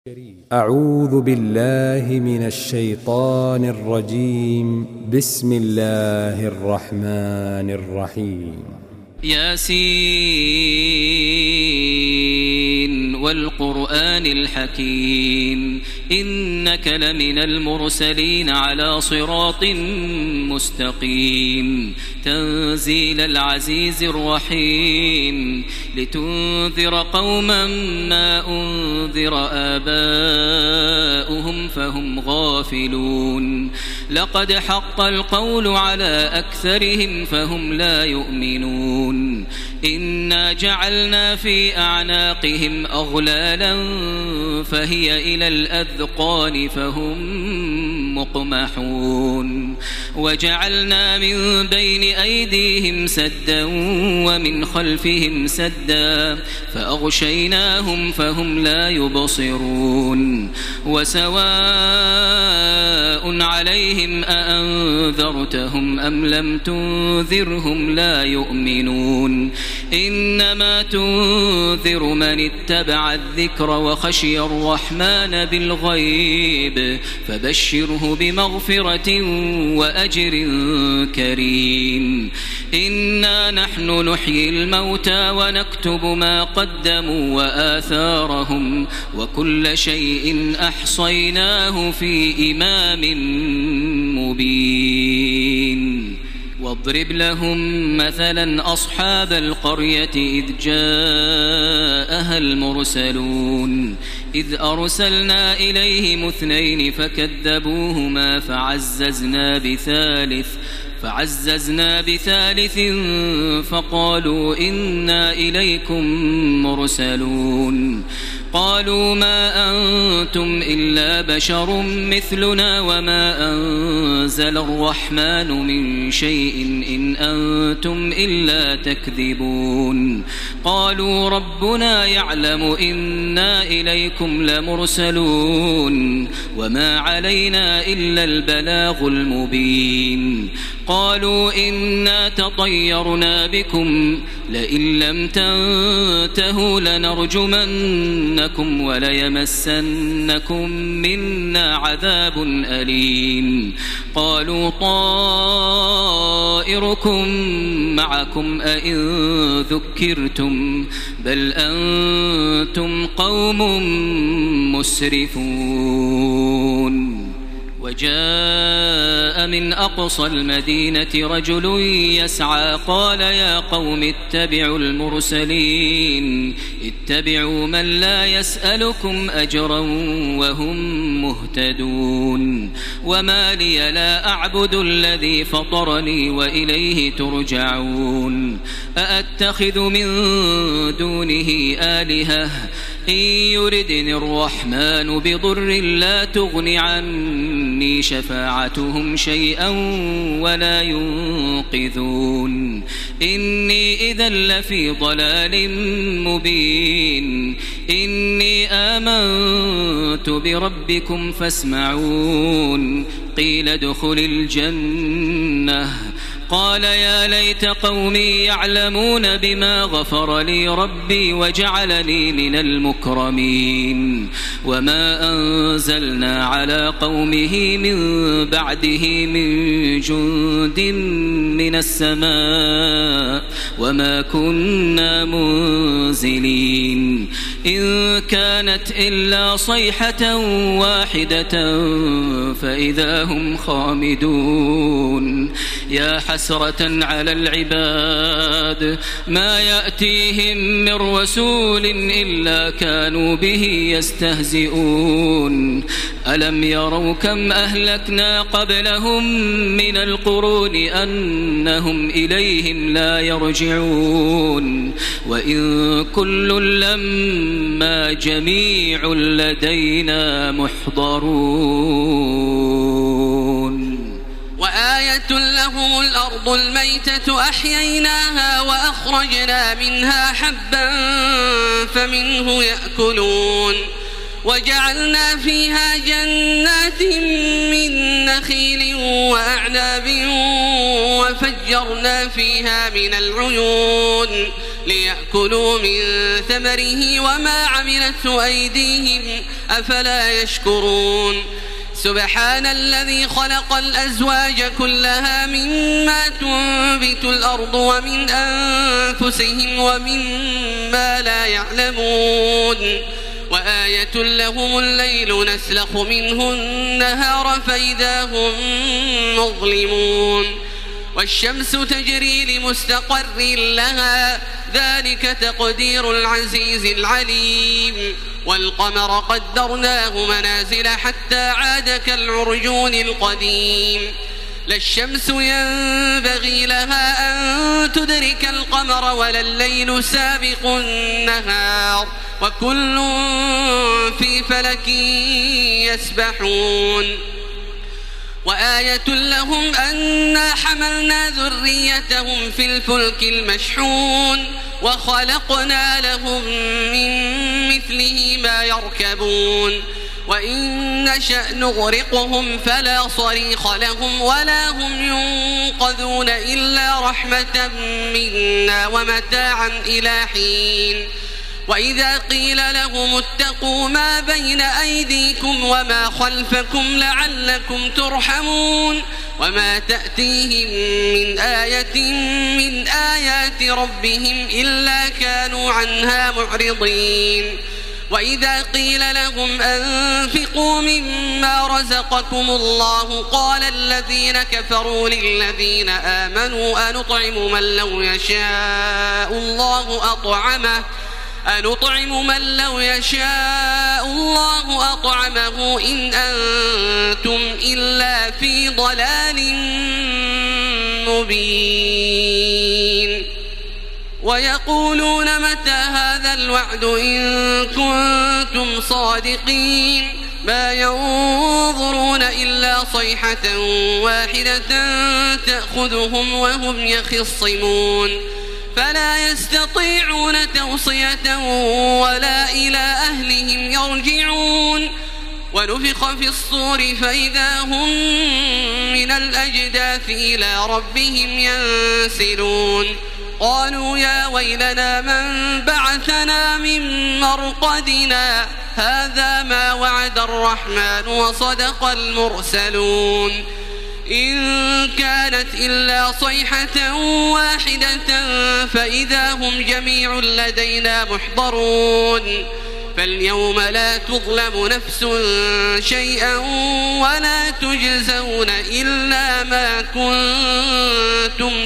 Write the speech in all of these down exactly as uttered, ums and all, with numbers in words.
أعوذ بالله من الشيطان الرجيم. بسم الله الرحمن الرحيم. ياسين والقرآن الحكيم إنك لمن المرسلين على صراط مستقيم تنزيل العزيز الرحيم لتنذر قوما ما أنذر آباؤهم فهم غافلون لقد حق القول على أكثرهم فهم لا يؤمنون إنا جعلنا في أعناقهم أغلالا فهي إلى الأذقان فهم مقمحون وجعلنا من بين أيديهم سدا ومن خلفهم سدا فأغشيناهم فهم لا يبصرون وسواء عليهم أأنذرتهم أم لم تنذرهم لا يؤمنون إنما تنذر من اتبع الذكر وخشي الرحمن بالغيب فبشره بمغفرة وأجر كريم إنا نحن نحيي الموتى ونكتب ما قدموا وآثارهم وكل شيء أحصيناه في إمام مبين واضرب لهم مثلا أصحاب القرية إذ جاءها المرسلون إذ أرسلنا إليهم اثنين فكذبوهما فعززنا بثالث فعززنا بثالث فقالوا إنا إليكم مرسلون قالوا ما أنتم إلا بشر مثلنا وما أنزل الرحمن من شيء إن أنتم إلا تكذبون قالوا ربنا يعلم إنا إليكم لمرسلون وما علينا إلا البلاغ المبين قالوا إنا تطيرنا بكم لئن لم تنتهوا لنرجمنكم وليمسنكم منا عذاب أليم قالوا طائركم معكم أئن ذكرتم بل أنتم قوم مسرفون وجاء من أقصى المدينة رجل يسعى قال يا قوم اتبعوا المرسلين اتبعوا من لا يسألكم أجرا وهم مهتدون وما لي لا أعبد الذي فطرني وإليه ترجعون أأتخذ من دونه آلهة إن يردني الرحمن بضر لا تغن عني شفاعتهم شيئا ولا ينقذون إني إذا لفي ضلال مبين إني آمنت بربكم فاسمعون قيل ادخل الجنة قال يا ليت قومي يعلمون بما غفر لي ربي وجعلني من المكرمين وما أنزلنا على قومه من بعده من جند من السماء وما كنا منزلين إن كانت إلا صيحة واحدة فإذا هم خامدون يا حسرة على العباد ما يأتيهم من رسول إلا كانوا به يستهزئون ألم يروا كم أهلكنا قبلهم من القرون أنهم إليهم لا يرجعون وإن كل لما جميع لدينا محضرون وآية لهم الأرض الميتة أحييناها وأخرجنا منها حبا فمنه يأكلون وجعلنا فيها جنات من نخيل وأعناب وفجرنا فيها من العيون ليأكلوا من ثمره وما عملته أيديهم أفلا يشكرون سبحان الذي خلق الأزواج كلها مما تنبت الأرض ومن أنفسهم ومما لا يعلمون وآية لهم الليل نسلخ منه النهار فإذا هم مظلمون والشمس تجري لمستقر لها ذلك تقدير العزيز العليم والقمر قدرناه منازل حتى عاد كالعرجون القديم لا الشمس ينبغي لها أن تدرك القمر ولا الليل سابق النهار وكل في فلك يسبحون وآية لهم أنا حملنا ذريتهم في الفلك المشحون وخلقنا لهم من مثله ما يركبون وإن نشأ نغرقهم فلا صريخ لهم ولا هم ينقذون إلا رحمة منا ومتاعا إلى حين وإذا قيل لهم اتقوا ما بين أيديكم وما خلفكم لعلكم ترحمون وما تأتيهم من آية من آيات ربهم إلا كانوا عنها معرضين وإذا قيل لهم أنفقوا مما رزقكم الله قال الذين كفروا للذين آمنوا أنطعم من لو يشاء الله أطعمه أنطعم من لو يشاء الله أطعمه إن أنتم إلا في ضلال مبين ويقولون متى هذا الوعد إن كنتم صادقين ما ينظرون إلا صيحة واحدة تأخذهم وهم يخصمون فلا يستطيعون توصية ولا إلى أهلهم يرجعون ونفخ في الصور فإذا هم من الأجداث إلى ربهم ينسلون قالوا يا ويلنا من بعثنا من مرقدنا هذا ما وعد الرحمن وصدق المرسلون إن كانت إلا صيحة واحدة فإذا هم جميع لدينا محضرون فاليوم لا تظلم نفس شيئا ولا تجزون إلا ما كنتم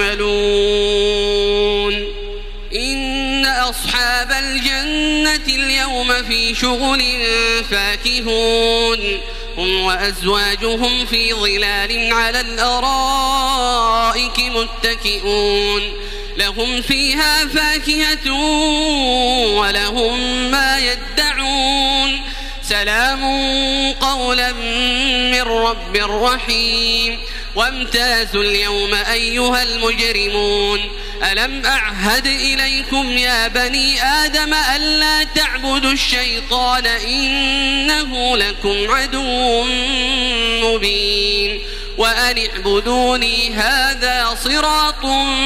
تعملون إن أصحاب الجنة اليوم في شغل فاكهون هم وأزواجهم في ظلال على الأرائك متكئون لهم فيها فاكهة ولهم ما يدعون سلام قولا من رب رحيم وامتازوا اليوم أيها المجرمون ألم أعهد إليكم يا بني آدم ألا تعبدوا الشيطان إنه لكم عدو مبين وأن اعبدوني هذا صراط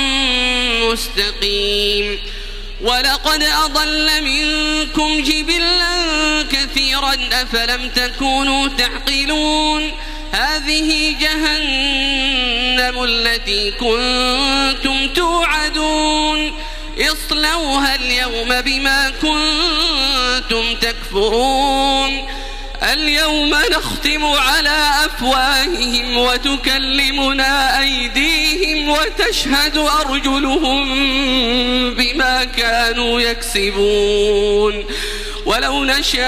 مستقيم ولقد أضل منكم جبلا كثيرا أفلم تكونوا تعقلون هذه جهنم التي كنتم توعدون اصلوها اليوم بما كنتم تكفرون اليوم نختم على أفواههم وتكلمنا أيديهم وتشهد أرجلهم بما كانوا يكسبون ولو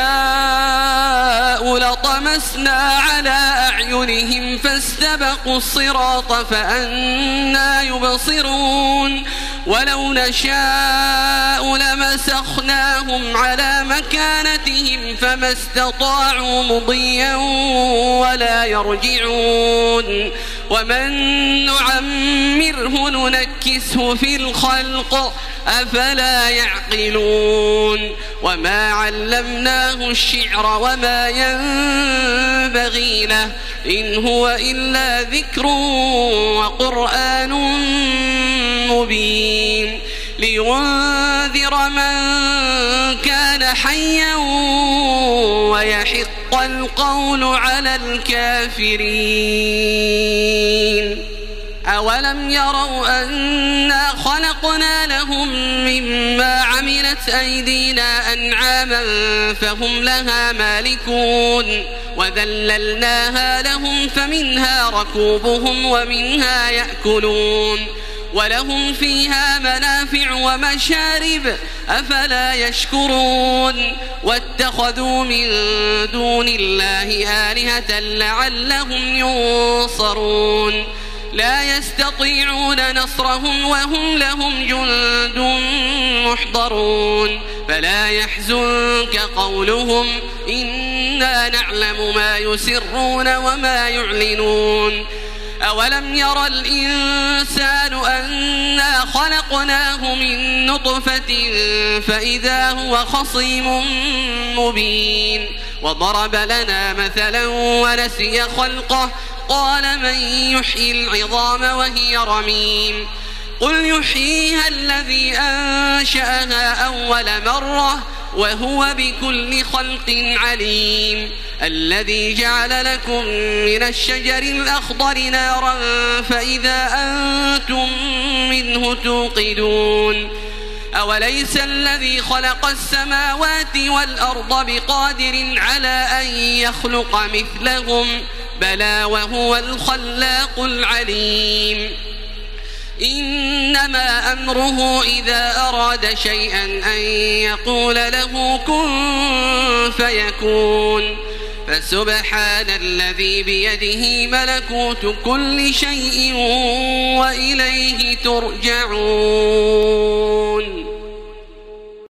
نشاء لطمسنا على أعينهم فاستبقوا الصراط فأنى يبصرون ولو نشاء لمسخناهم على مكانتهم فما استطاعوا مضيا ولا يرجعون ومن نعمره ننكسه في الخلق أفلا يعقلون وما علمناه الشعر وما ينبغي له إن هو إلا ذكر وقرآن مبين لينذر من كان حيا ويحق القول على الكافرين. أولم يروا أنا خلقنا لهم مما عملت أيدينا أنعاما فهم لها مالكون وذللناها لهم فمنها ركوبهم ومنها يأكلون ولهم فيها منافع ومشارب أفلا يشكرون واتخذوا من دون الله آلهة لعلهم ينصرون لا يستطيعون نصرهم وهم لهم جند محضرون فلا يحزنك قولهم إنا نعلم ما يسرون وما يعلنون. أولم ير الإنسان أنا خلقناه من نطفة فإذا هو خصيم مبين وضرب لنا مثلا ونسي خلقه قال من يحيي العظام وهي رميم قل يحييها الذي أنشأها أول مرة وهو بكل خلق عليم الذي جعل لكم من الشجر الأخضر نارا فإذا أنتم منه توقدون أوليس الذي خلق السماوات والأرض بقادر على أن يخلق مثلهم بلى وهو الخلاق العليم. إنما أمره إذا أراد شيئا أن يقول له كن فيكون فسبحان الذي بيده ملكوت كل شيء وإليه ترجعون.